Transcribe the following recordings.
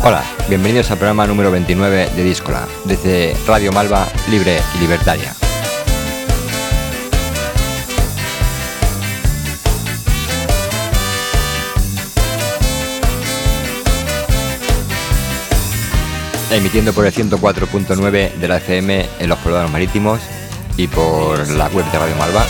Hola, bienvenidos al programa número 29 de Díscola, desde Radio Malva, libre y libertaria. Emitiendo por el 104.9 de la FM en los poblados marítimos y por la web de Radio Malva.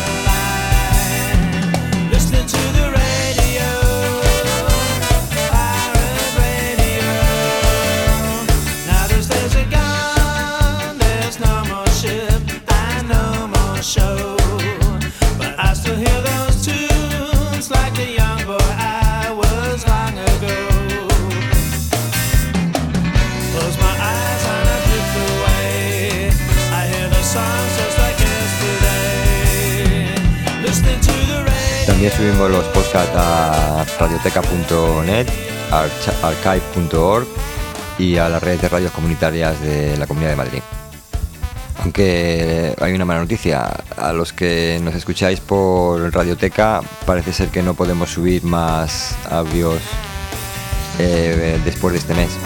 También subimos los podcasts a radioteca.net, archive.org y a las redes de radios comunitarias de la Comunidad de Madrid. Aunque hay una mala noticia, a los que nos escucháis por Radioteca parece ser que no podemos subir más audios después de este mes.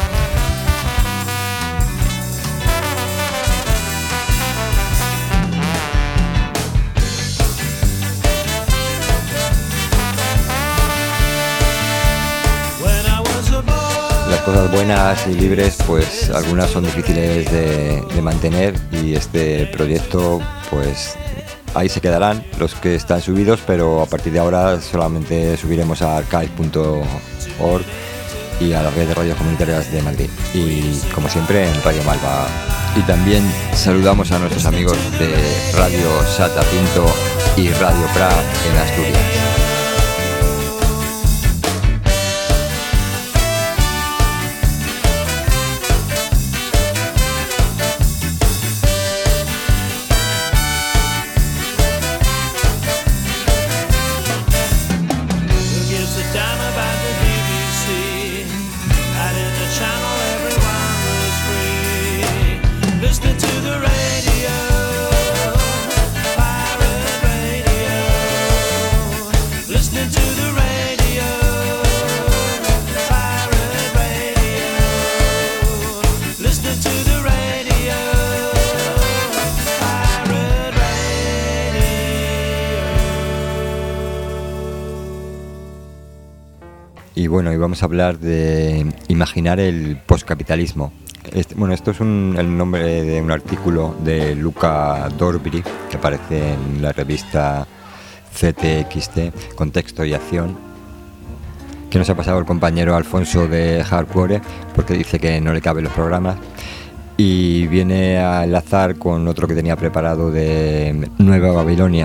Las cosas buenas y libres, pues algunas son difíciles de mantener, y este proyecto, pues ahí se quedarán los que están subidos, pero a partir de ahora solamente subiremos a archive.org y a la red de radios comunitarias de Madrid, y como siempre en Radio Malva. Y también saludamos a nuestros amigos de Radio Sata Pinto y Radio Pra en Asturias. Y bueno, y vamos a hablar de imaginar el postcapitalismo. Esto es el nombre de un artículo de Luca Dorby que aparece en la revista CTXT, Contexto y Acción, que nos ha pasado el compañero Alfonso de Hardcore, porque dice que no le caben los programas, y viene a enlazar con otro que tenía preparado de Nueva Babilonia,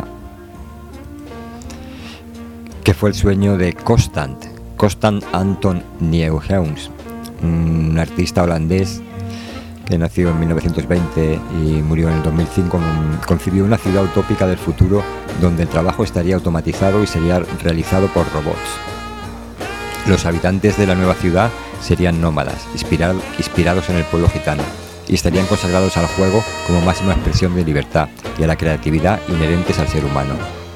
que fue el sueño de Constant Anton Nieuwhuis, un artista holandés que nació en 1920 y murió en el 2005. Concibió una ciudad utópica del futuro donde el trabajo estaría automatizado y sería realizado por robots. Los habitantes de la nueva ciudad serían nómadas, inspirados en el pueblo gitano, y estarían consagrados al juego como máxima expresión de libertad y a la creatividad inherentes al ser humano.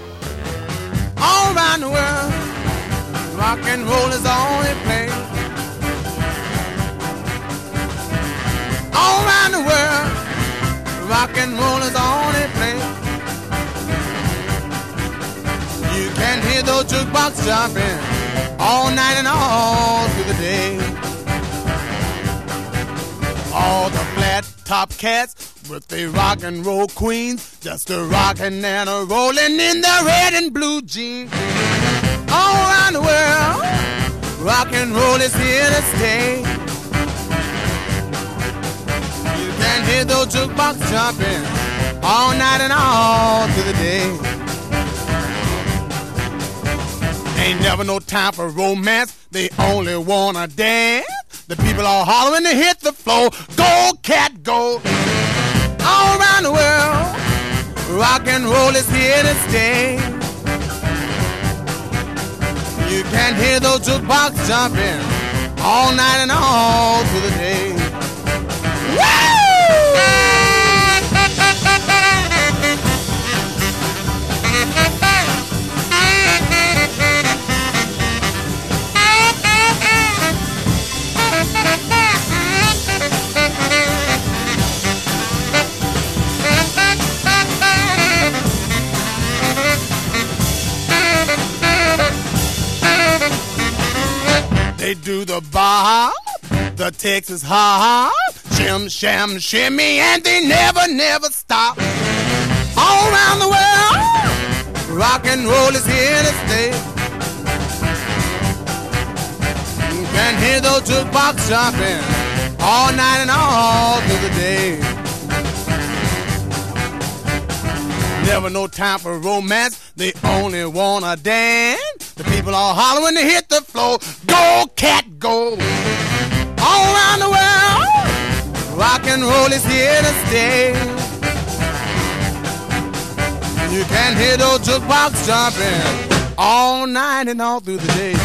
Rock and roll is the only place. All around the world, rock and roll is the only place. You can hear those jukebox jumping all night and all through the day. All the flat top cats with the rock and roll queens, just a rockin' and a rollin' in the red and blue jeans. All around the world, rock and roll is here to stay. You can hear those jukebox jumping all night and all through the day. Ain't never no time for romance, they only wanna dance. The people are hollering to hit the floor, go cat go. All around the world, rock and roll is here to stay. You can hear those jukebox jumping all night and all through the day. Woo! They do the bob, the Texas hop, shim, sham, shimmy, and they never, never stop. All around the world, rock and roll is here to stay. You can hear those jukebox jumping all night and all through the day. Never no time for romance, they only wanna dance. The people all holler when they hit the floor, go cat go. All around the world, rock and roll is here to stay. You can hear those jukebox jumping all night and all through the day.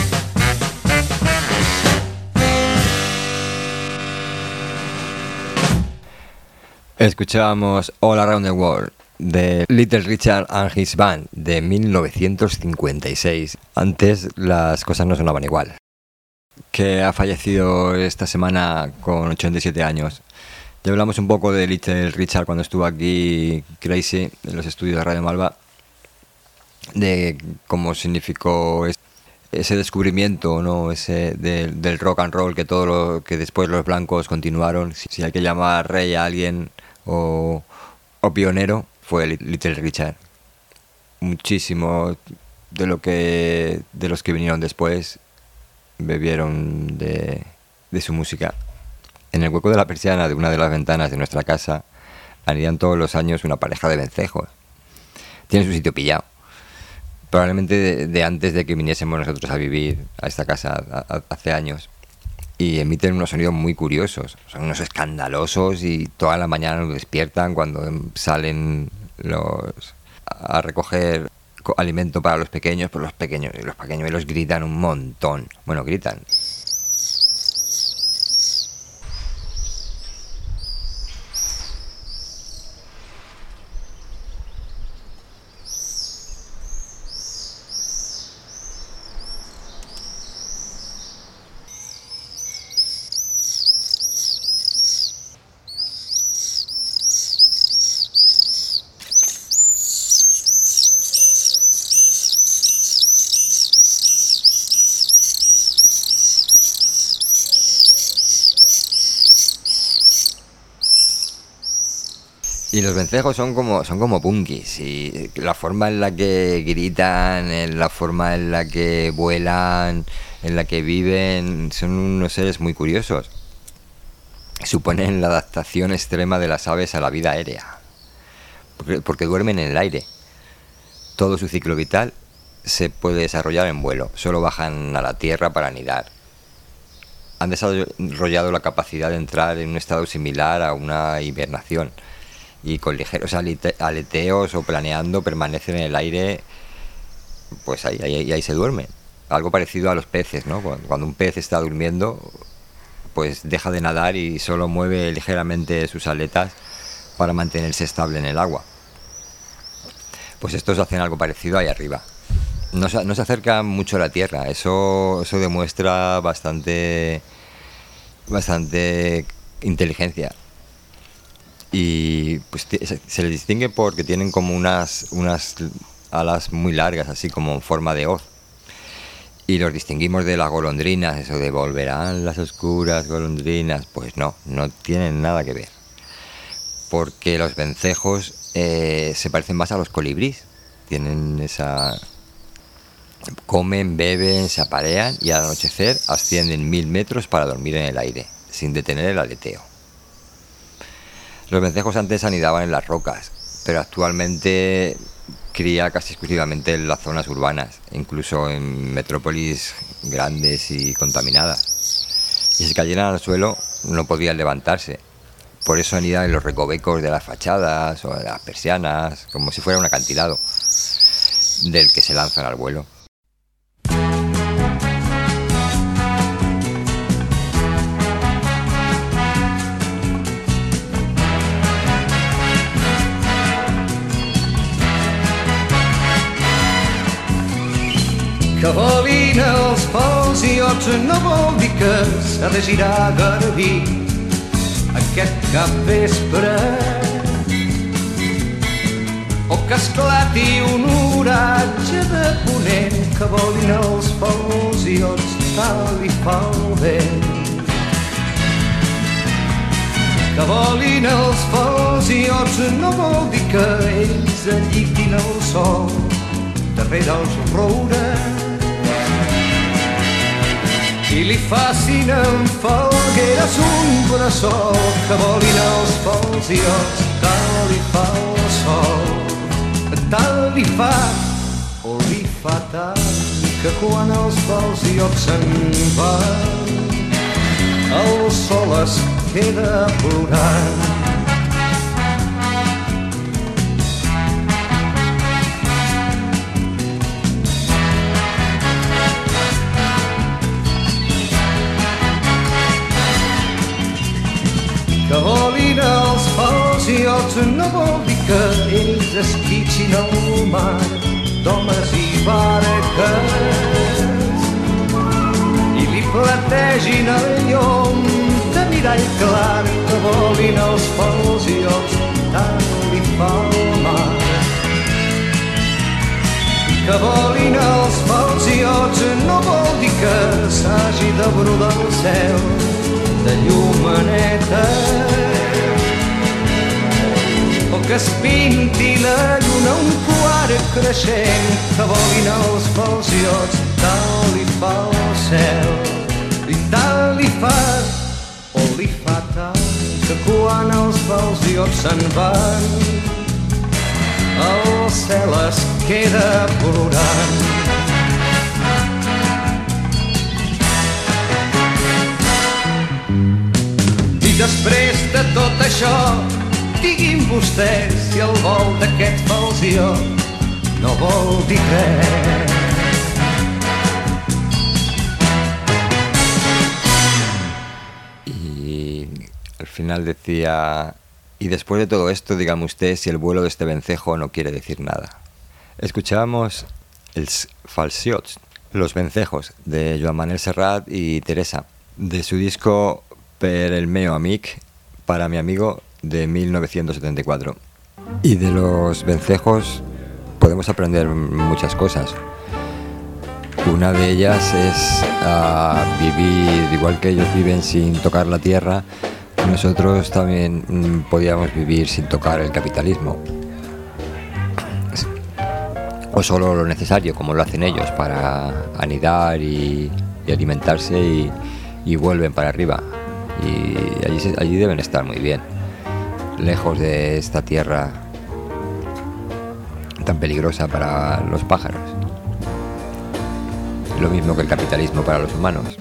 Escuchábamos All Around the World de Little Richard and His Band de 1956. Antes las cosas no sonaban igual. Que ha fallecido esta semana con 87 años. Ya hablamos un poco de Little Richard cuando estuvo aquí Crazy en los estudios de Radio Malva, de cómo significó ese descubrimiento, ¿no? Ese del rock and roll, que todo lo que después los blancos continuaron. Si hay que llamar rey a alguien o pionero, fue Little Richard. Muchísimo de los que vinieron después bebieron de su música. En el hueco de la persiana de una de las ventanas de nuestra casa anidan todos los años una pareja de vencejos. Tienen su sitio pillado. Probablemente de antes de que viniésemos nosotros a vivir a esta casa hace años. Y emiten unos sonidos muy curiosos, son unos escandalosos, y toda la mañana nos despiertan cuando salen a recoger alimento para los pequeños, pues los pequeñuelos gritan un montón. Bueno, gritan. Y los vencejos son como punkis, y la forma en la que gritan, en la forma en la que vuelan, en la que viven, son unos seres muy curiosos. Suponen la adaptación extrema de las aves a la vida aérea, porque duermen en el aire. Todo su ciclo vital se puede desarrollar en vuelo, solo bajan a la tierra para anidar. Han desarrollado la capacidad de entrar en un estado similar a una hibernación, y con ligeros aleteos o planeando permanecen en el aire, pues ahí se duermen. Algo parecido a los peces, ¿no? Cuando un pez está durmiendo, pues deja de nadar y solo mueve ligeramente sus aletas para mantenerse estable en el agua. Pues estos hacen algo parecido ahí arriba. No se acercan mucho a la tierra, eso demuestra bastante inteligencia. Y pues se les distingue porque tienen como unas alas muy largas, así como en forma de hoz. Y los distinguimos de las golondrinas, eso de volverán las oscuras golondrinas. Pues no tienen nada que ver. Porque los vencejos se parecen más a los colibríes. Tienen comen, beben, se aparean y al anochecer ascienden 1000 metros para dormir en el aire, sin detener el aleteo. Los vencejos antes anidaban en las rocas, pero actualmente cría casi exclusivamente en las zonas urbanas, incluso en metrópolis grandes y contaminadas. Y si cayeran al suelo no podían levantarse. Por eso anidan en los recovecos de las fachadas o de las persianas, como si fuera un acantilado del que se lanzan al vuelo. Que volin els pals i ots no vol dir que s'ha de girar Garbí aquest capvespre, o que esclati un oratge de ponent. Que volin els pals i ots tal li fa el vent. Que volin els falciots no vol dir que ells alliguin el sol darrere els roures i li facin amb falgueres un bressol. Que volin els falciots tal li fa el sol, tal li fa o li fa tant que quan els falciots se'n van el sol es queda plorant. Que volin els falciots no vol dir que ells esquitxin el mar d'homes i barques i li plategin el llom de mirall clar. Que volin els falciots tant li fa el mar. Que volin els falciots no vol dir que s'hagi de brodar el cel de llumenetes o que es pinti la lluna un quart creixent. Que volin els falciots tal li fa el cel i tal li fa o li fa tant que quan els falciots se'n van el cel es queda plorant. I després de tot això diguin vostès si el vol d'aquest falciot no vol dir res. Al final decía: y después de todo esto, dígame usted si el vuelo de este vencejo no quiere decir nada. Escuchábamos els falciots, los vencejos, de Joan Manel Serrat y Teresa, de su disco Per el meu amic, para mi amigo, de 1974. Y de los vencejos podemos aprender muchas cosas. Una de ellas es vivir igual que ellos viven sin tocar la tierra. Nosotros también podíamos vivir sin tocar el capitalismo, o solo lo necesario, como lo hacen ellos, para anidar y alimentarse, y vuelven para arriba. Y allí deben estar muy bien, lejos de esta tierra tan peligrosa para los pájaros. Lo mismo que el capitalismo para los humanos.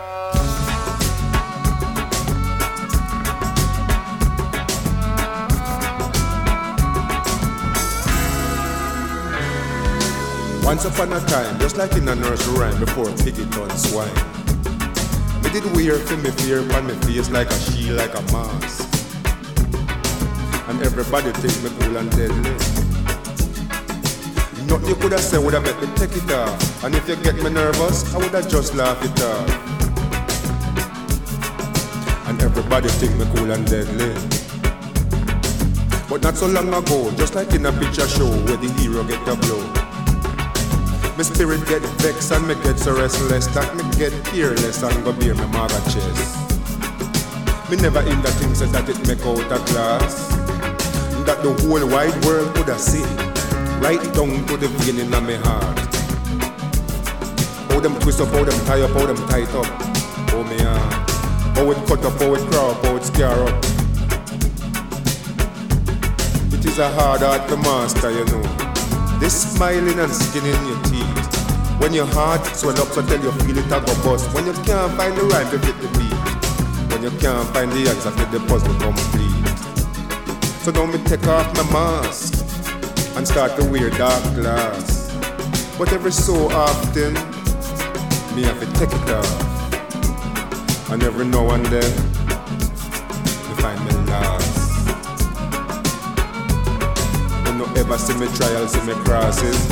Once upon a time, just like in a nursery rhyme before piggy turned swine, me did wear for me fear upon me face like a shield, like a mask. And everybody think me cool and deadly. Nothing you could have said would have made me take it off. And if you get me nervous, I would have just laugh it off. And everybody think me cool and deadly. But not so long ago, just like in a picture show where the hero get the blow, my spirit get vexed and me get so restless that me get fearless and go bear my maga chest. Me never in that thing said that it make out a glass, that the whole wide world could have seen, right down to the vein in my heart. How them twist up, how them tie up, how them tight up. Oh me how it cut up, how it crawl up, how it scare up. It is a hard art to master, you know. This smiling and skin in your teeth. When your heart swell up so tell you feel it a go bust. When you can't find the rhyme to fit the beat. When you can't find the answer to the puzzle complete. So now me take off my mask and start to wear dark glass. But every so often me have to take it off. And every now and then me find me lost. When you ever see me trials, see me crosses,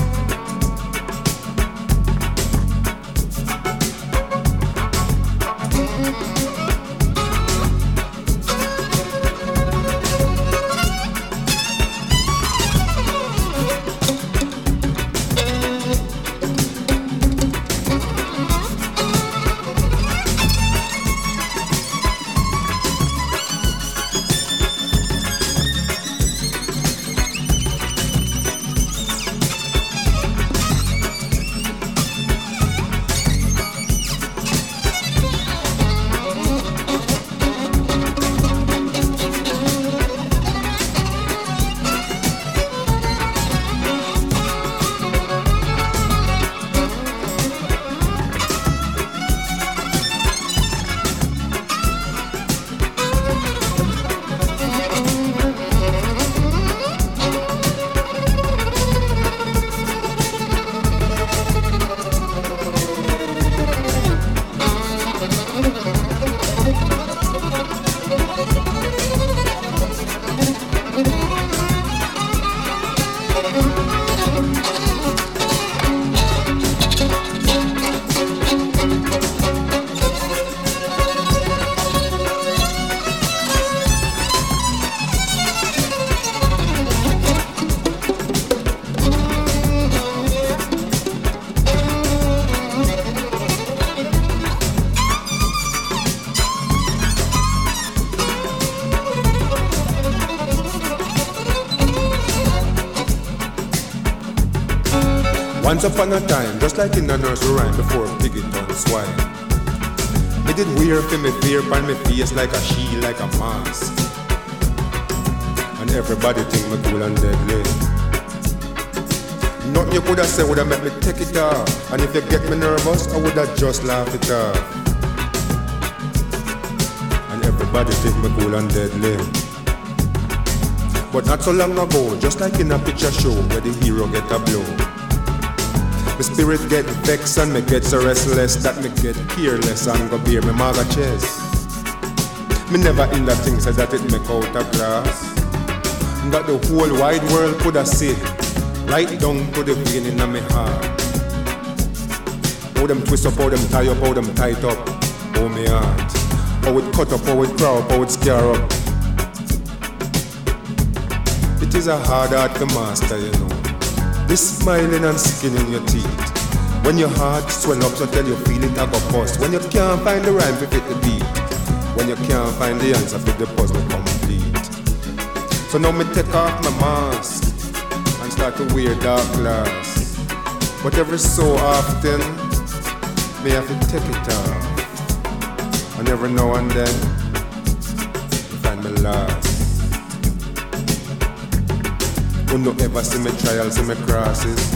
Once upon a time, just like in the nursery rhyme before piggy turned swine, me did wear for me fear on me face like a shield, like a mask. And everybody think me cool and deadly. Nothing you coulda said woulda make me take it off. And if you get me nervous, I woulda just laugh it off. And everybody think me cool and deadly. But not so long ago, just like in a picture show where the hero get a blow, my spirit get vexed and me get so restless that me get careless and go bear me maga chest. Me never in that thing says that it make out a glass, that the whole wide world coulda see right down to the vein in my heart. How them twist up, how them tie up, how them tight up, oh me heart. How it cut up, how it crawl up, how it scare up. It is a hard art to master, you know. This smiling and skin in your teeth. When your heart swell up, so tell you feel it a go bust. When you can't find the rhyme to fit the beat. When you can't find the answer for the puzzle complete. So now me take off my mask and start to wear dark glass. But every so often, me have to take it off. And every now and then, I find me lost. Who no ever see me trials, see me crosses.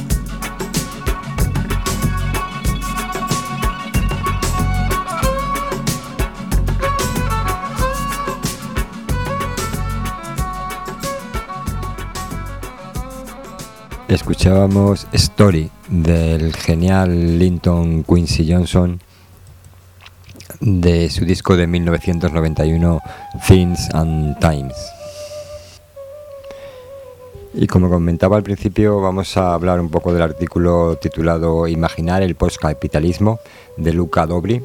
Escuchábamos Story del genial Linton Quincy Johnson de su disco de 1991 Things and Times. Y como comentaba al principio, vamos a hablar un poco del artículo titulado Imaginar el postcapitalismo de Luca Dobry.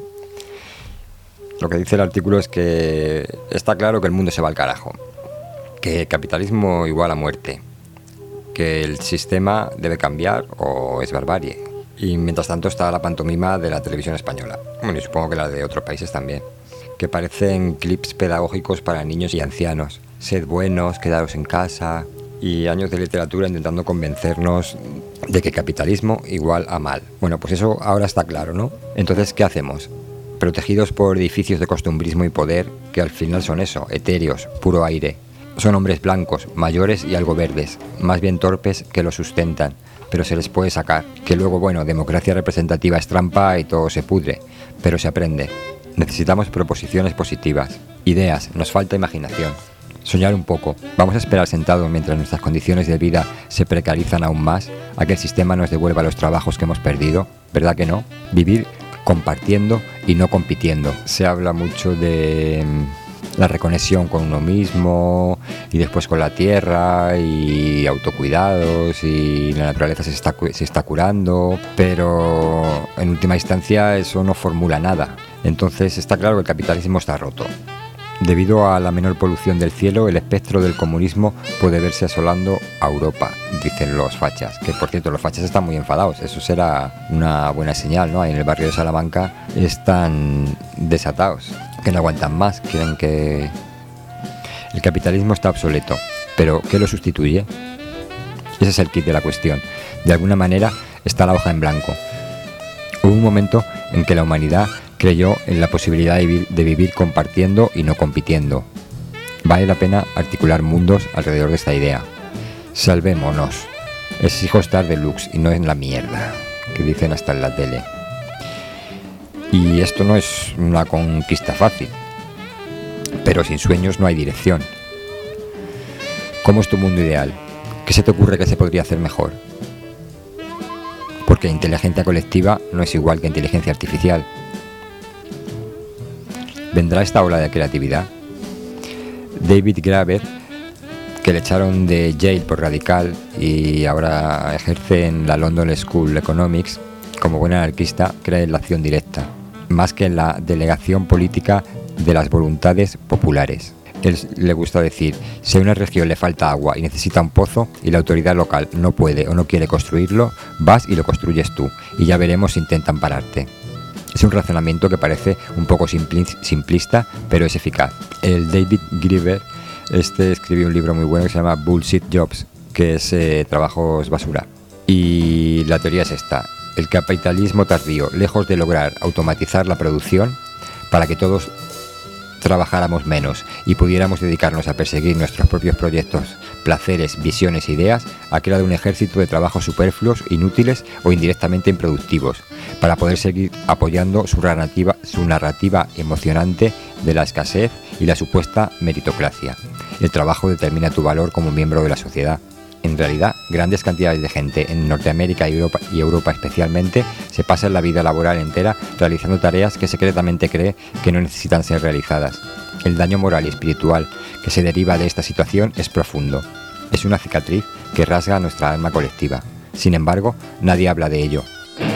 Lo que dice el artículo es que está claro que el mundo se va al carajo, que capitalismo igual a muerte, que el sistema debe cambiar o es barbarie. Y mientras tanto está la pantomima de la televisión española, bueno, y supongo que la de otros países también, que parecen clips pedagógicos para niños y ancianos. Sed buenos, quedaros en casa, y años de literatura intentando convencernos de que capitalismo igual a mal. Bueno, pues eso ahora está claro, ¿no? Entonces, ¿qué hacemos? Protegidos por edificios de costumbrismo y poder, que al final son eso, etéreos, puro aire. Son hombres blancos, mayores y algo verdes, más bien torpes que lo sustentan, pero se les puede sacar. Que luego, bueno, democracia representativa es trampa y todo se pudre, pero se aprende. Necesitamos proposiciones positivas, ideas, nos falta imaginación. Soñar un poco. Vamos a esperar sentados mientras nuestras condiciones de vida se precarizan aún más, a que el sistema nos devuelva los trabajos que hemos perdido. ¿Verdad que no? Vivir compartiendo y no compitiendo. Se habla mucho de la reconexión con uno mismo y después con la tierra y autocuidados y la naturaleza se está curando, pero en última instancia eso no formula nada. Entonces está claro que el capitalismo está roto. Debido a la menor polución del cielo, el espectro del comunismo puede verse asolando a Europa, dicen los fachas. Que por cierto, los fachas están muy enfadados, eso será una buena señal, ¿no? Ahí en el barrio de Salamanca están desatados, que no aguantan más, quieren que... El capitalismo está obsoleto, pero ¿qué lo sustituye? Ese es el kit de la cuestión. De alguna manera está la hoja en blanco. Hubo un momento en que la humanidad creyó en la posibilidad de vivir compartiendo y no compitiendo. Vale la pena articular mundos alrededor de esta idea. Salvémonos. Exijo estar deluxe y no en la mierda, que dicen hasta en la tele. Y esto no es una conquista fácil, pero sin sueños no hay dirección. ¿Cómo es tu mundo ideal? ¿Qué se te ocurre que se podría hacer mejor? Porque inteligencia colectiva no es igual que inteligencia artificial. ¿Vendrá esta ola de creatividad? David Graeber, que le echaron de Yale por radical y ahora ejerce en la London School of Economics, como buen anarquista, cree en la acción directa, más que en la delegación política de las voluntades populares. Él le gusta decir, si a una región le falta agua y necesita un pozo y la autoridad local no puede o no quiere construirlo, vas y lo construyes tú y ya veremos si intentan pararte. Es un razonamiento que parece un poco simplista, pero es eficaz. El David Graeber escribió un libro muy bueno que se llama Bullshit Jobs, que es trabajos basura. Y la teoría es esta. El capitalismo tardío, lejos de lograr automatizar la producción para que todos trabajáramos menos y pudiéramos dedicarnos a perseguir nuestros propios proyectos, placeres, visiones e ideas, ha creado un ejército de trabajos superfluos, inútiles o indirectamente improductivos, para poder seguir apoyando su narrativa emocionante de la escasez y la supuesta meritocracia. El trabajo determina tu valor como miembro de la sociedad. En realidad, grandes cantidades de gente en Norteamérica y Europa especialmente se pasan la vida laboral entera realizando tareas que secretamente cree que no necesitan ser realizadas. El daño moral y espiritual que se deriva de esta situación es profundo. Es una cicatriz que rasga nuestra alma colectiva. Sin embargo, nadie habla de ello.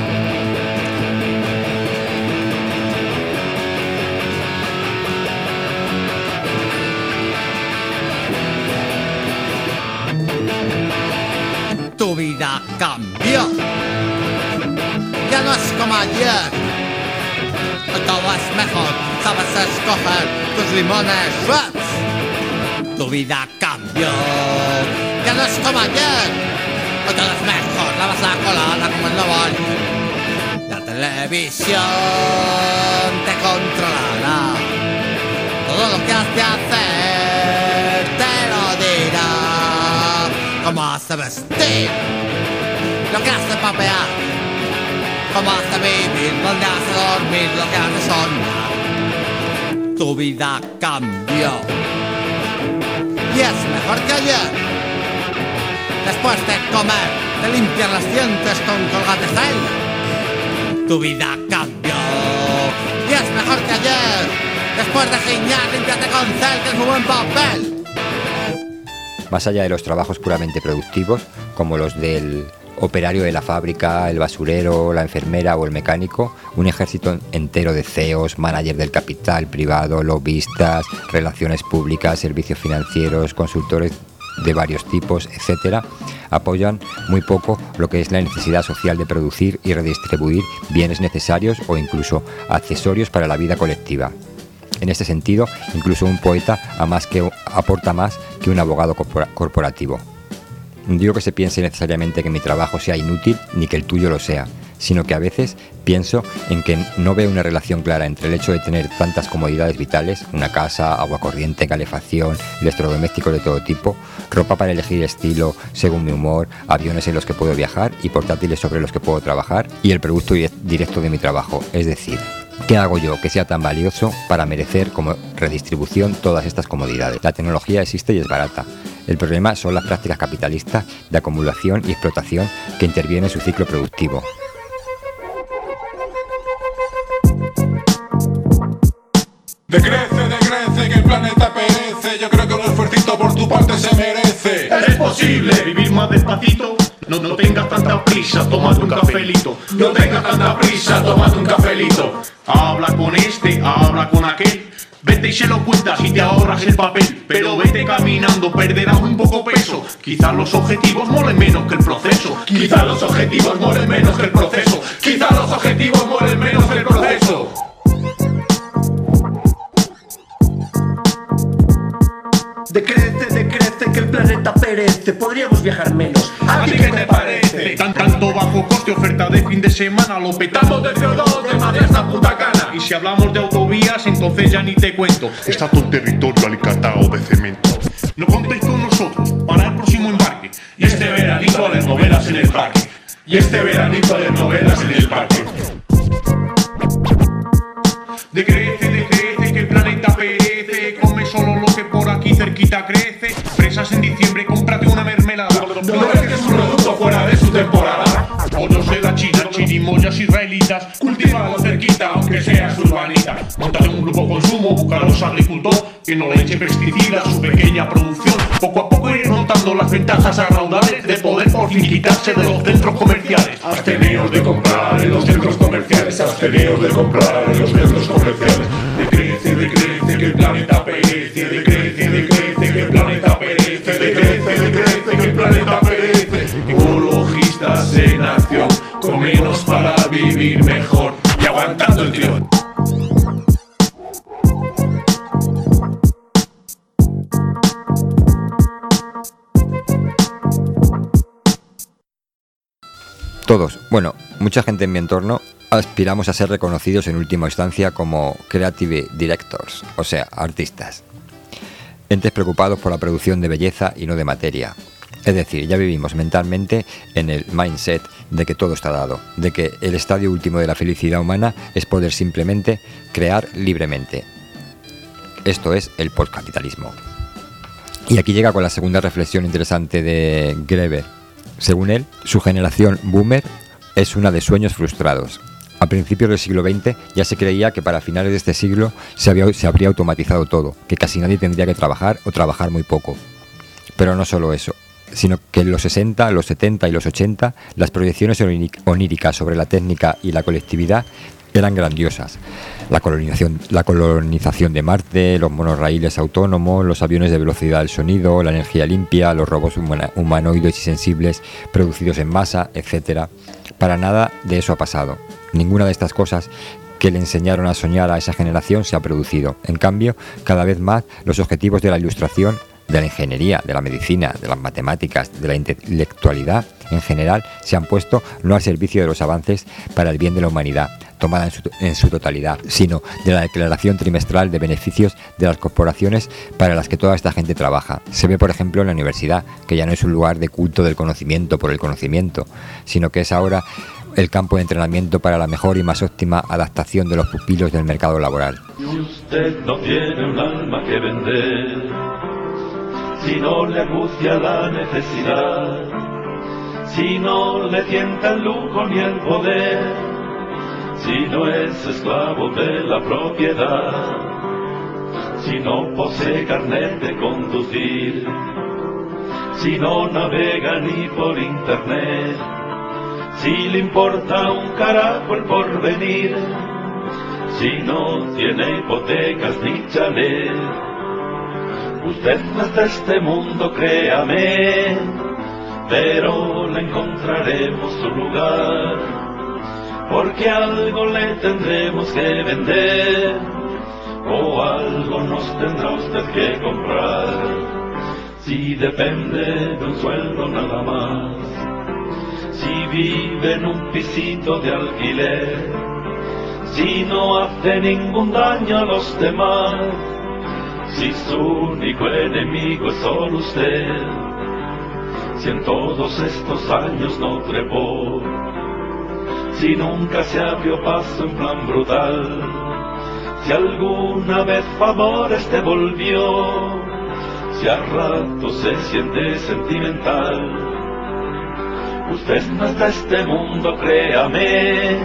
Tu vida cambió. Ya no es como ayer. Todo es mejor. Sabes escoger tus limones Schweppes. Tu vida cambió. Ya no es como ayer. Todo es mejor. Lavas la colada como el nuevo. La televisión te controlará. Todo lo que has de hacer te lo dirá. Cómo has de vestir, lo que has de papear, cómo has de vivir, dónde has de dormir, lo que has de soñar. Tu vida cambió y es mejor que ayer. Después de comer, te limpias los dientes con Colgate Gel. Tu vida cambió y es mejor que ayer. Después de giñar, límpiate con Cel, que es muy buen papel. Más allá de los trabajos puramente productivos, como los del operario de la fábrica, el basurero, la enfermera o el mecánico, un ejército entero de CEOs, managers del capital privado, lobistas, relaciones públicas, servicios financieros, consultores de varios tipos, etcétera, apoyan muy poco lo que es la necesidad social de producir y redistribuir bienes necesarios o incluso accesorios para la vida colectiva. En este sentido, incluso un poeta aporta más que un abogado corporativo. No digo que se piense necesariamente que mi trabajo sea inútil ni que el tuyo lo sea, sino que a veces pienso en que no veo una relación clara entre el hecho de tener tantas comodidades vitales, una casa, agua corriente, calefacción, electrodomésticos de todo tipo, ropa para elegir estilo según mi humor, aviones en los que puedo viajar y portátiles sobre los que puedo trabajar, y el producto directo de mi trabajo, es decir, ¿qué hago yo que sea tan valioso para merecer como redistribución todas estas comodidades? La tecnología existe y es barata. El problema son las prácticas capitalistas de acumulación y explotación que intervienen en su ciclo productivo. Decrece, que el planeta perece. Yo creo que un esfuercito por tu parte se merece. Es posible vivir más despacito. No tengas tanta prisa, tómate un cafelito. No tengas tanta prisa, tómate un cafelito. Habla con este, habla con aquel. Vete y se lo cuentas y te ahorras el papel. Pero vete caminando, perderás un poco peso. Quizás los objetivos molen menos que el proceso. Quizás los objetivos molen menos que el proceso. Quizás los objetivos molen menos que el proceso. Decrece, que el planeta perece. Podríamos viajar menos. ¿A ti qué te parece? Tanto bajo coste, oferta de fin de semana. Lo petamos de CO2 de Madrid hasta Punta Cana. Y si hablamos de autovías, entonces ya ni te cuento. Está todo el territorio alicatado de cemento. No contéis con nosotros para el próximo embarque. Y este veranito de novelas en el parque. Y este veranito de novelas en el parque. Decrece, que el planeta perece. Come solo lo que por aquí cerquita crece. Fresas en diciembre, cómprate una mermelada. No dejes un producto fuera de su temporada. Pollos de la China, chirimoyas israelitas. Cultívalo cerquita bonita, aunque seas urbanita. Montate un grupo consumo, busca a los agricultores que no le eche pesticidas a su pequeña producción. Poco a poco ir notando las ventajas raudales de poder por fin quitarse de los centros comerciales. Absteneos de comprar en los centros comerciales, absteneos de comprar en los centros comerciales. Decrece que el planeta perece, decrece que el planeta perece, decrece que el planeta perece. Ecologistas en acción, con menos para vivir mejor y aguantando el tirón. Todos, bueno, mucha gente en mi entorno aspiramos a ser reconocidos en última instancia como Creative Directors, o sea, artistas. Entes preocupados por la producción de belleza y no de materia. Es decir, ya vivimos mentalmente en el mindset de que todo está dado, de que el estadio último de la felicidad humana es poder simplemente crear libremente. Esto es el postcapitalismo. Y aquí llega con la segunda reflexión interesante de Greber. Según él, su generación boomer es una de sueños frustrados. A principios del siglo XX ya se creía que para finales de este siglo se habría automatizado todo, que casi nadie tendría que trabajar o trabajar muy poco. Pero no solo eso, sino que en los 60, los 70 y los 80 las proyecciones oníricas sobre la técnica y la colectividad eran grandiosas. La colonización de Marte, los monorraíles autónomos, los aviones de velocidad del sonido, la energía limpia, los robots humanoides y sensibles producidos en masa, etc. Para nada de eso ha pasado. Ninguna de estas cosas que le enseñaron a soñar a esa generación se ha producido. En cambio, cada vez más los objetivos de la ilustración, de la ingeniería, de la medicina, de las matemáticas, de la intelectualidad en general, se han puesto no al servicio de los avances para el bien de la humanidad, tomada en su totalidad, sino de la declaración trimestral de beneficios de las corporaciones para las que toda esta gente trabaja. Se ve, por ejemplo, en la universidad, que ya no es un lugar de culto del conocimiento por el conocimiento, sino que es ahora el campo de entrenamiento para la mejor y más óptima adaptación de los pupilos del mercado laboral. Si usted no tiene un alma que vender, si no le angustia la necesidad, si no le tienta el lujo ni el poder, si no es esclavo de la propiedad, si no posee carnet de conducir, si no navega ni por internet, si le importa un carajo el porvenir, si no tiene hipotecas ni chalet. Usted no es de este mundo, créame, pero le encontraremos su lugar, porque algo le tendremos que vender, o algo nos tendrá usted que comprar. Si depende de un sueldo nada más, si vive en un pisito de alquiler, si no hace ningún daño a los demás, si su único enemigo es solo usted, si en todos estos años no trepó, si nunca se abrió paso en plan brutal, si alguna vez favores te volvió, si a rato se siente sentimental. Usted no es de este mundo, créame,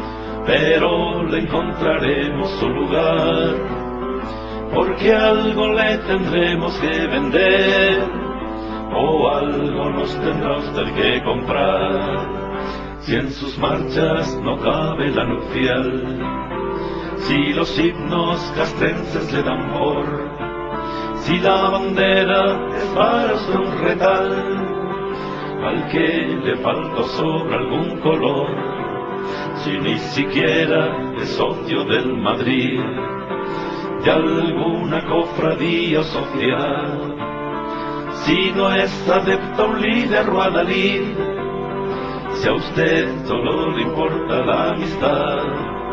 pero le encontraremos su lugar, porque algo le tendremos que vender, o algo nos tendrá usted que comprar. Si en sus marchas no cabe la nupcial, si los himnos castrenses le dan por, si la bandera es para usted un retal, al que le falta sobre algún color, si ni siquiera es socio del Madrid, de alguna cofradía social, si no es adepto a un líder o adalid, si a usted solo le importa la amistad.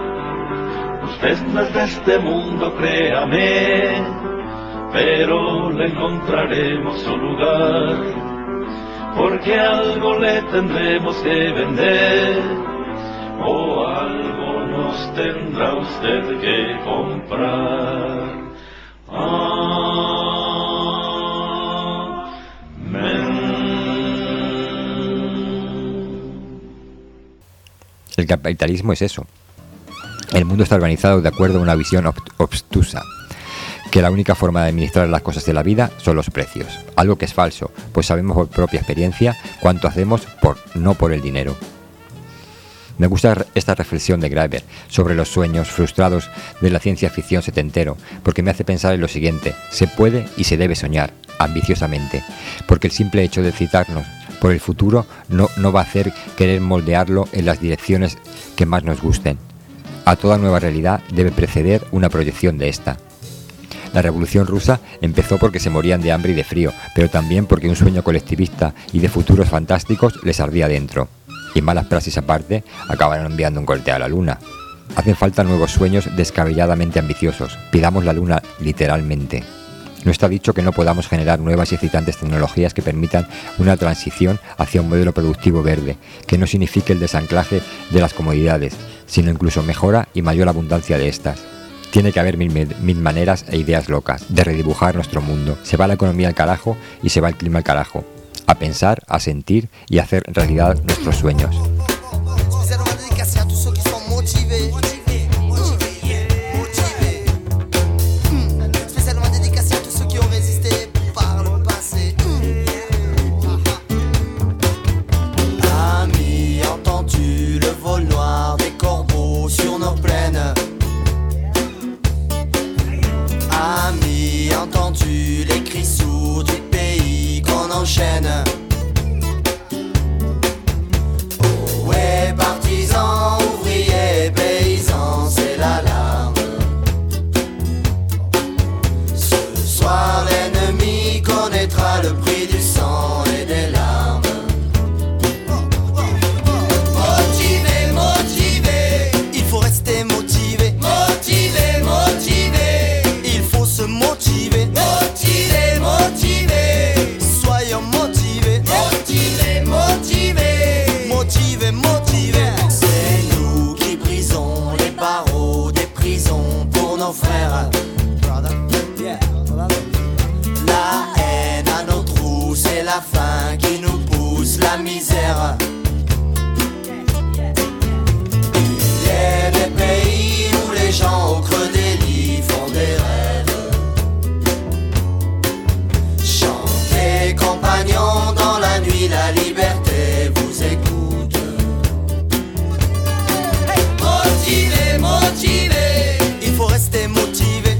Usted no es de este mundo, créame, pero le encontraremos su lugar, porque algo le tendremos que vender, o algo nos tendrá usted que comprar. El capitalismo es eso. El mundo está organizado de acuerdo a una visión obtusa, que la única forma de administrar las cosas de la vida son los precios, algo que es falso, pues sabemos por propia experiencia cuánto hacemos no por el dinero. Me gusta esta reflexión de Graeber sobre los sueños frustrados de la ciencia ficción setentero, porque me hace pensar en lo siguiente: se puede y se debe soñar ambiciosamente, porque el simple hecho de citarnos por el futuro no va a hacer querer moldearlo en las direcciones que más nos gusten. A toda nueva realidad debe preceder una proyección de esta. La Revolución Rusa empezó porque se morían de hambre y de frío, pero también porque un sueño colectivista y de futuros fantásticos les ardía dentro. Y malas praxis aparte, acabaron enviando un cohete a la luna. Hacen falta nuevos sueños descabelladamente ambiciosos. Pidamos la luna literalmente. No está dicho que no podamos generar nuevas y excitantes tecnologías que permitan una transición hacia un modelo productivo verde, que no signifique el desanclaje de las comodidades, sino incluso mejora y mayor abundancia de estas. Tiene que haber mil maneras e ideas locas de redibujar nuestro mundo. Se va la economía al carajo y se va el clima al carajo. A pensar, a sentir y a hacer realidad nuestros sueños. Ouais, partisans, ouvriers, paysans, c'est l'alarme. Ce soir, l'ennemi connaîtra le prix du sang et des larmes. Motivé, motivé, il faut rester motivé. Motivé, motivé, il faut se motiver. Motivé, motivé, soyons motivés. Motivé, motivé, motivé, motivé. C'est nous qui brisons les barreaux des prisons pour nos frères. La haine à nos trous, c'est la faim qui nous pousse la misère. Il y a des pays où les gens au creux des lits font des rêves. Chantez, compagnons, dans la nuit, la liberté vous écoute. Motivé, motivé, il faut rester motivé.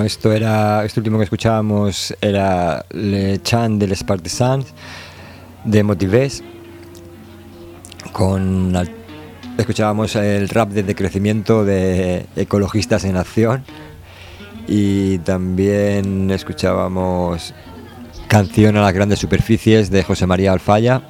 este último que escuchábamos era Le Chant de les Partisans de Motivés. Escuchábamos el rap de decrecimiento de Ecologistas en Acción, y también escuchábamos Canción a las grandes superficies de José María Alfaya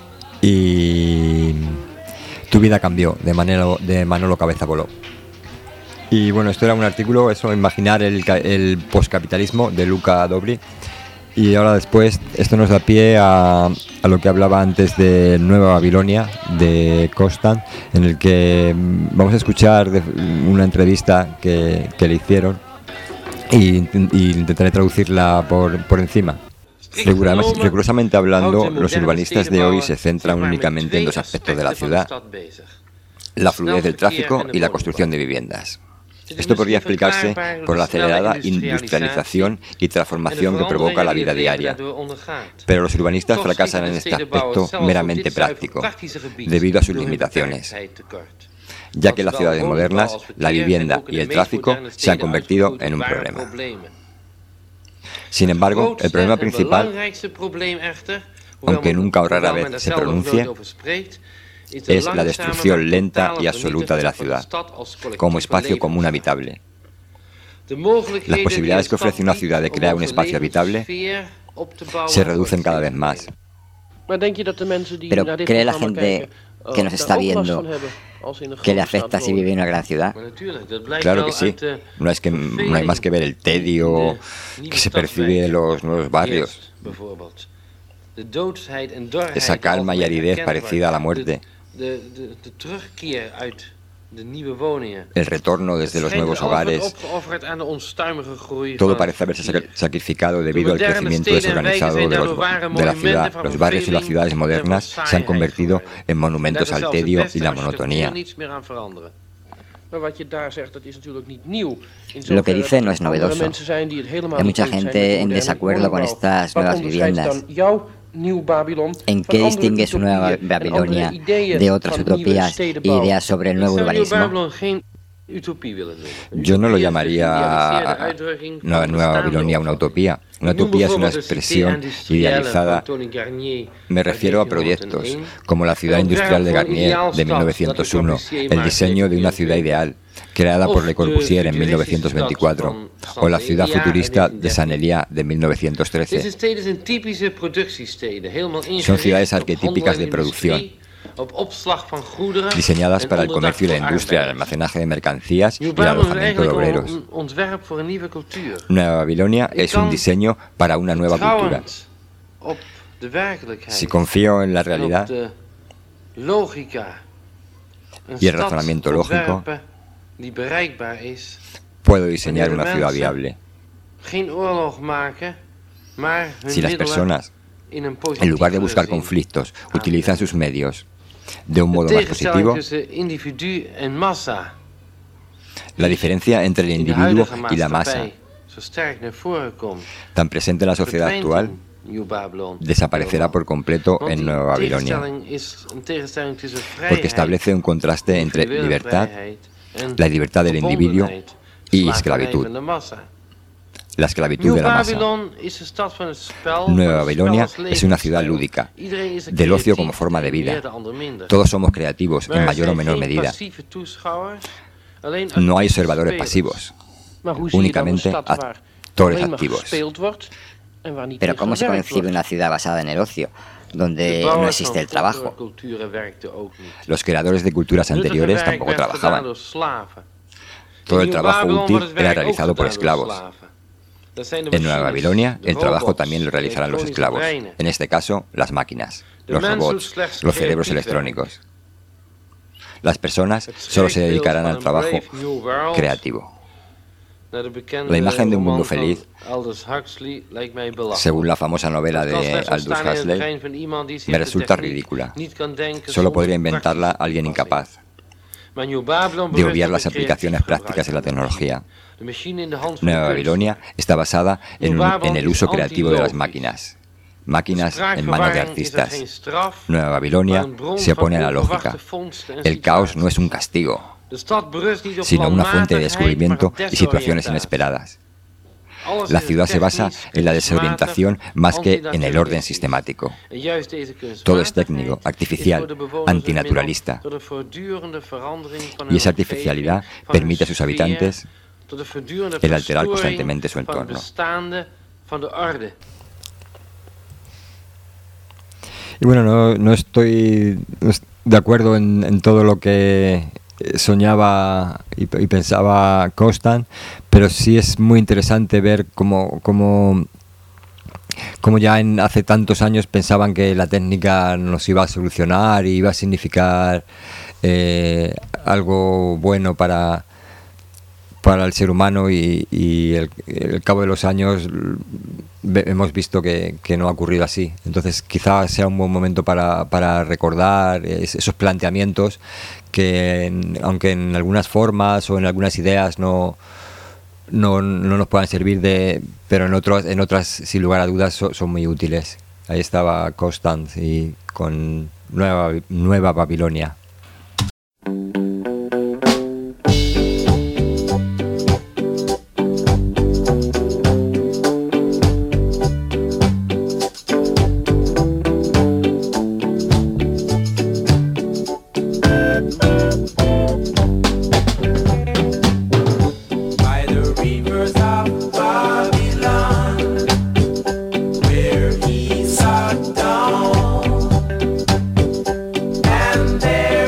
y Tu vida cambió de Manolo Cabeza Voló. Y bueno, esto era un artículo, imaginar el poscapitalismo de Luca Dobri. Y ahora después, esto nos da pie a lo que hablaba antes de Nueva Babilonia, de Constant, en el que vamos a escuchar una entrevista que le hicieron y intentaré traducirla por encima. Rigurosamente hablando, los urbanistas de hoy se centran únicamente en dos aspectos de la ciudad: la fluidez del tráfico y la construcción de viviendas. Esto podría explicarse por la acelerada industrialización y transformación que provoca la vida diaria. Pero los urbanistas fracasan en este aspecto meramente práctico, debido a sus limitaciones, ya que en las ciudades modernas, la vivienda y el tráfico se han convertido en un problema. Sin embargo, el problema principal, aunque nunca o rara vez se pronuncie, es la destrucción lenta y absoluta de la ciudad, como espacio común habitable. Las posibilidades que ofrece una ciudad de crear un espacio habitable se reducen cada vez más. Pero ¿cree la gente que nos está viendo que le afecta si vive en una gran ciudad? Claro que sí. No hay más que ver el tedio que se percibe en los nuevos barrios. Esa calma y aridez parecida a la muerte. El retorno desde los nuevos hogares. Todo parece haberse sacrificado debido al crecimiento desorganizado de la ciudad. Los barrios y las ciudades modernas se han convertido en monumentos al tedio y la monotonía. Lo que dice no es novedoso. Hay mucha gente en desacuerdo con estas nuevas viviendas. ¿En qué distingue su nueva Babilonia de otras utopías e ideas sobre el nuevo urbanismo? Yo no lo llamaría una nueva Babilonia una utopía. Una utopía es una expresión idealizada. Me refiero a proyectos como la ciudad industrial de Garnier de 1901, el diseño de una ciudad ideal, creada por Le Corbusier en 1924, o la ciudad futurista de Saint-Éliard de 1913. Son ciudades arquetípicas de producción, diseñadas para el comercio y la industria, el almacenaje de mercancías y el alojamiento de obreros. Nueva Babilonia es un diseño para una nueva cultura. Si confío en la realidad y el razonamiento lógico, puedo diseñar una ciudad viable. Si las personas, en lugar de buscar conflictos, utilizan sus medios de un modo más positivo, la diferencia entre el individuo y la masa, tan presente en la sociedad actual, desaparecerá por completo en Nueva Babilonia, porque establece un contraste entre libertad, la libertad del individuo, y esclavitud. La esclavitud de la masa. Nueva Babilonia es una ciudad lúdica, del ocio como forma de vida. Todos somos creativos en mayor o menor medida. No hay observadores pasivos, únicamente actores activos. Pero ¿cómo se concibe una ciudad basada en el ocio, donde no existe el trabajo? Los creadores de culturas anteriores tampoco trabajaban. Todo el trabajo útil era realizado por esclavos. En Nueva Babilonia, el trabajo también lo realizarán los esclavos, en este caso, las máquinas, los robots, los cerebros electrónicos. Las personas solo se dedicarán al trabajo creativo. La imagen de un mundo feliz, según la famosa novela de Aldous Huxley, me resulta ridícula. Solo podría inventarla alguien incapaz de obviar las aplicaciones prácticas de la tecnología. Nueva Babilonia está basada en el uso creativo de las máquinas en manos de artistas. Nueva Babilonia se opone a la lógica. El caos no es un castigo, sino una fuente de descubrimiento y situaciones inesperadas. La ciudad se basa en la desorientación más que en el orden sistemático. Todo es técnico, artificial, antinaturalista. Y esa artificialidad permite a sus habitantes el alterar constantemente su entorno. Y bueno, no estoy de acuerdo en todo lo que soñaba y pensaba Constant, pero sí es muy interesante ver cómo ya hace tantos años pensaban que la técnica nos iba a solucionar y iba a significar algo bueno para el ser humano, y al cabo de los años hemos visto que no ha ocurrido así. Entonces quizás sea un buen momento para recordar esos planteamientos que, aunque en algunas formas o en algunas ideas no nos puedan servir pero en otras sin lugar a dudas son muy útiles. Ahí estaba Constant y con Nueva Babilonia. There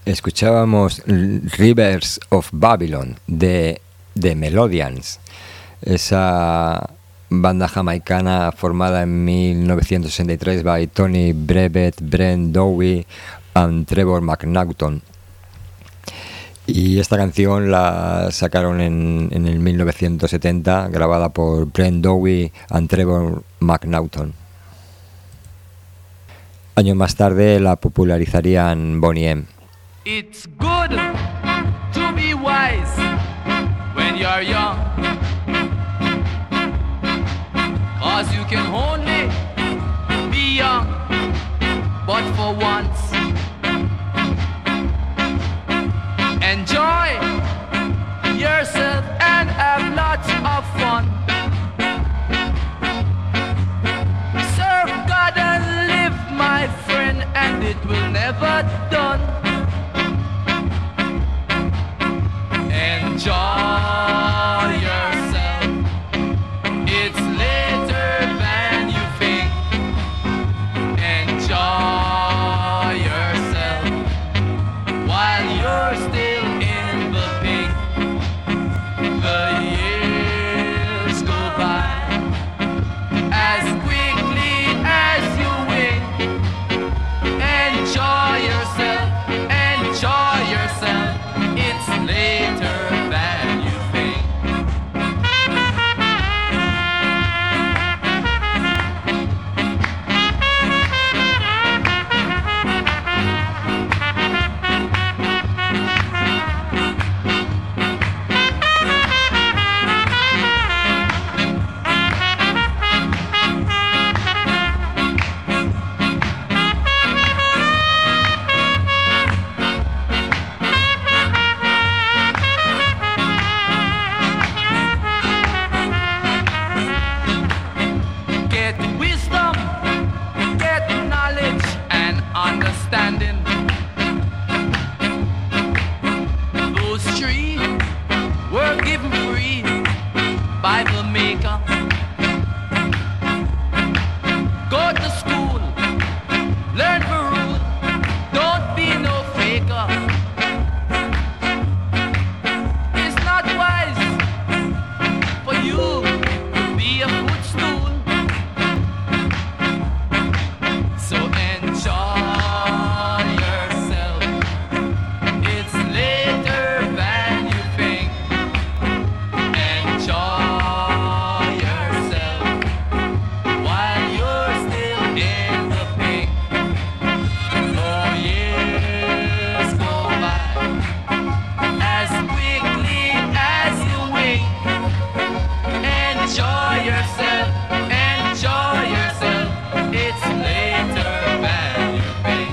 Escuchábamos Rivers of Babylon de Melodians, esa banda jamaicana formada en 1963 by Tony Brevet, Brent Dowie and Trevor McNaughton. Y esta canción la sacaron en el 1970, grabada por Brent Dowie and Trevor McNaughton. Años más tarde la popularizarían Boney M. It's good to be wise when you're young, 'cause you can only be young but for once. Enjoy yourself and have lots of fun. Serve God and live, my friend, and it will never done. Enjoy yourself. It's later than you think. Enjoy yourself while you're still in the pink. The years go by as quickly as you wink. Enjoy yourself, enjoy yourself. It's later than you think. Get wisdom, get knowledge and understanding. Those three were given free by the Maker. Go to school, learn the rule, don't be no faker. It's not wise for you to be a footstool. So enjoy yourself. It's later than you think. Enjoy yourself while you're still in the pink. Oh, years go by as quickly as you wink. Enjoy yourself, enjoy yourself. It's later than you think.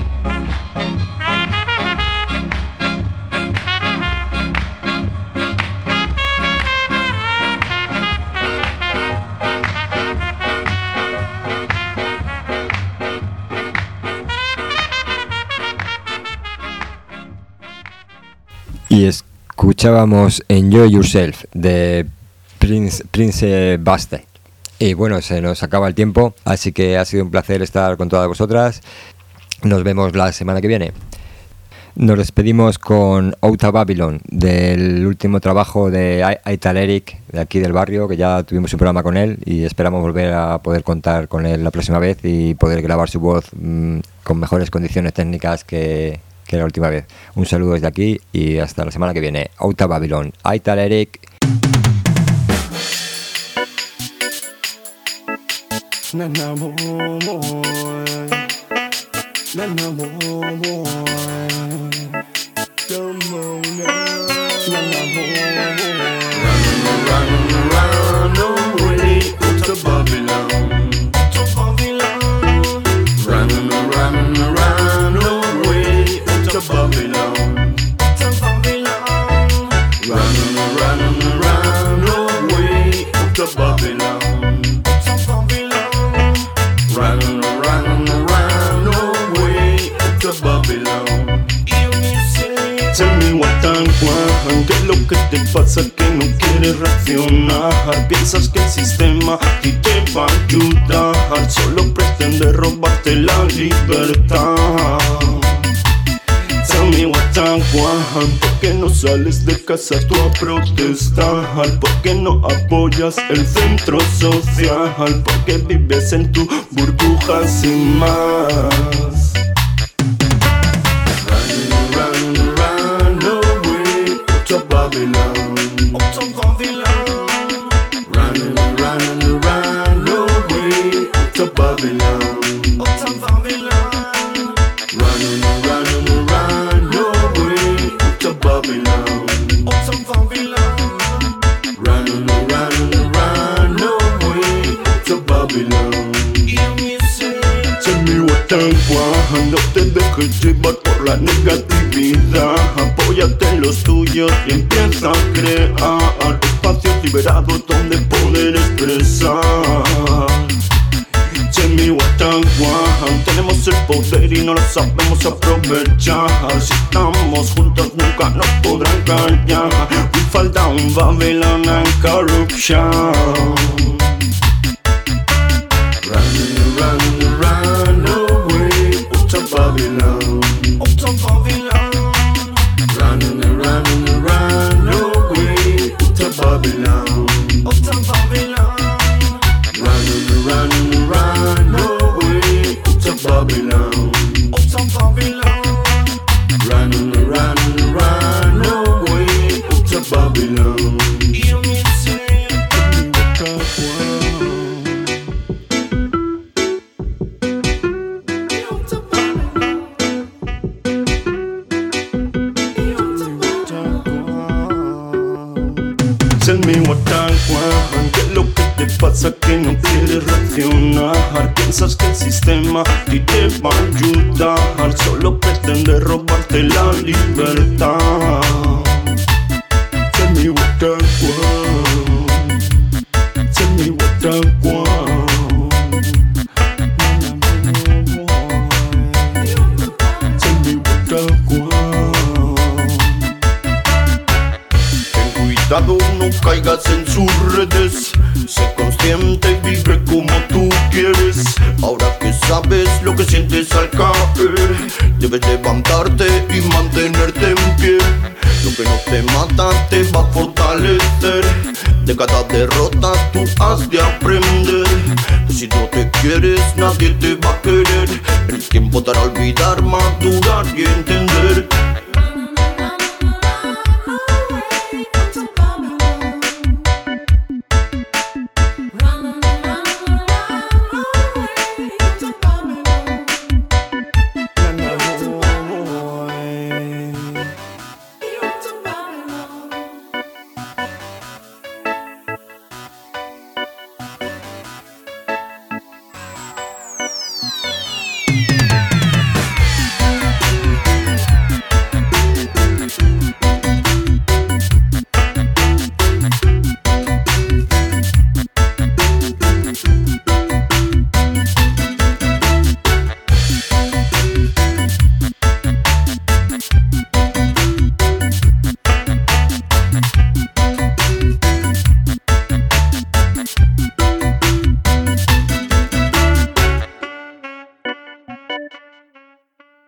Y escuchábamos Enjoy Yourself de Prince Buster. Y bueno, se nos acaba el tiempo, así que ha sido un placer estar con todas vosotras. Nos vemos la semana que viene. Nos despedimos con Outta Babylon, del último trabajo de Aital Eric, de aquí del barrio, que ya tuvimos un programa con él y esperamos volver a poder contar con él la próxima vez y poder grabar su voz con mejores condiciones técnicas que la última vez. Un saludo desde aquí y hasta la semana que viene. Outta Babylon, Aital Eric. Na na boy, na na boy, come on now, na na boy. Run away to Babylon, to Babylon. Run away to Babylon, to Babylon. Run away to Babylon. Babylon. Tell me what tan Juan, ¿qué es lo que te pasa que no quieres reaccionar? Piensas que el sistema a ti te va a ayudar, solo pretende robarte la libertad. Tell me what tan ¿Por qué no sales de casa tú a protestar? ¿Por qué no apoyas el centro social? ¿Por qué vives en tu burbuja sin más? Run away to Babylon. Run away to Babylon. No te dejes llevar por la negatividad. Apóyate en los tuyos y empieza a crear espacios liberados donde poder expresar. Tell me what I want. Tenemos el poder y no lo sabemos aprovechar. Si estamos juntos nunca nos podrán callar. We fall down Babylon and corruption. Run away to Babylon. Run away to Babylon. Run away to Babylon. Run away to Babylon. Tell me what I want. ¿Qué es lo que te pasa que no quieres reaccionar? Piensas que el sistema a ti te va a ayudar. Solo pretende robarte la libertad. Tell me what I want. Tell me what I want. Tell me what I want. Cuidado, no caigas en sus redes. Sé consciente y vive como tú quieres. Ahora que sabes lo que sientes al caer, debes levantarte y mantenerte en pie. Lo que no te mata te va a fortalecer. De cada derrota tú has de aprender. Si no te quieres, nadie te va a querer. El tiempo te hará olvidar, madurar y entender.